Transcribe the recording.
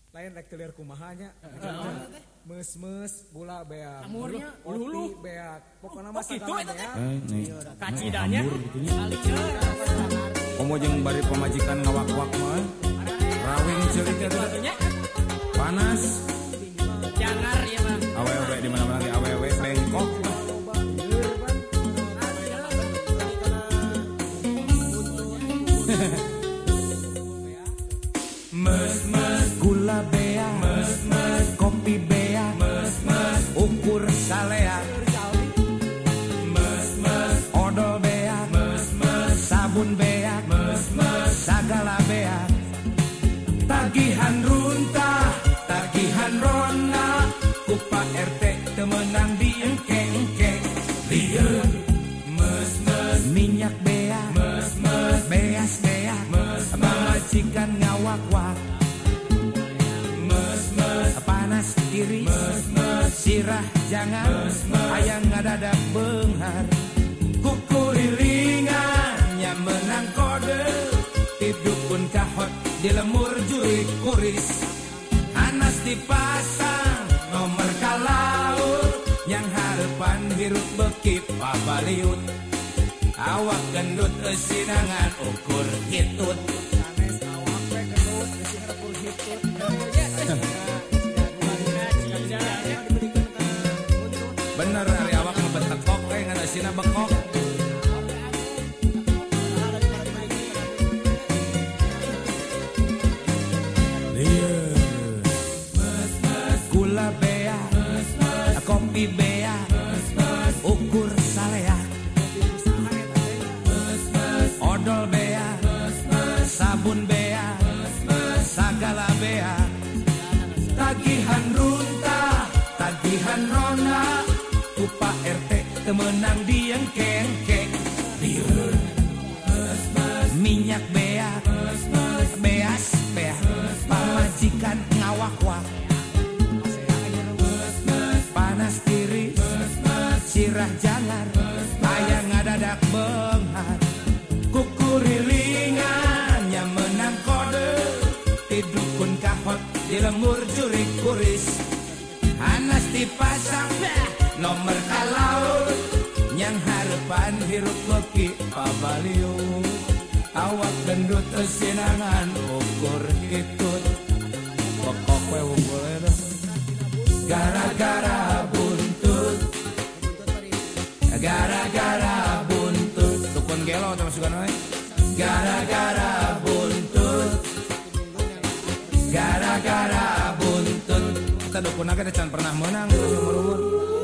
lain rek teu lieur kumahanya. Meus-meus bula beak. Amurnya ulu beak. Pokona mah sagala beak. Kacidanya Komo jeung bari pamajikan ngawak-wak mah. Rawing ceulik eta. Panas. jangar ya mah. Awewe di mana-mana ge awewe bengkok. Mes-mes gula bea, mes-mes kopi bea, mes-mes ukur salea, mes-mes odol bea, mes-mes sabun bea, mes-mes sagala bea. Tagihan runta, tagihan rona, ku Pak RT teu meunang diengke-engke. Lieur mes-mes minyak bea, mes-mes beas bea, pamajikan ngawak-wak. Mes-mes panas tiris, mes-mes sirah jangan, aya ngadadak beunghar. Kukurilingannya menang kode, tidukun kahot di lemur jurik kuris. Anas dipasang nomor kalaut, yang harapan hirup bekip pabaliut. Awak gendut esinangan ukur hitut. Sanes awak we gendut geus ukur hitut. Bener ari awak ngebetekok we ngan esina bekok. Gula bea, kopi bea, ukur salea, odol bea, sabun bea, sagala bea. Tagihan runta, tagihan rona, ku Pak RT teu meunang diengke-engke. Lieur minyak bea, beas bea, pamajikan ngawak-wak. Panas tiris, sirah jangar, aya ngadadak beunghar. Kukurilingannya menang kode, tidukun kahot di lemur jurik kuris. Anas dipasang nomor kalaut, yang harapan hirup beki pabaliut. Awak gendut esinangan ukur hitut. Pokok we unggul eta. Gara-gara buntut, gara-gara buntut, tukun gelo atau masukan we. Gara-gara buntut, gara-gara buntut. Kita dukun agak can pernah menang, umur-umur.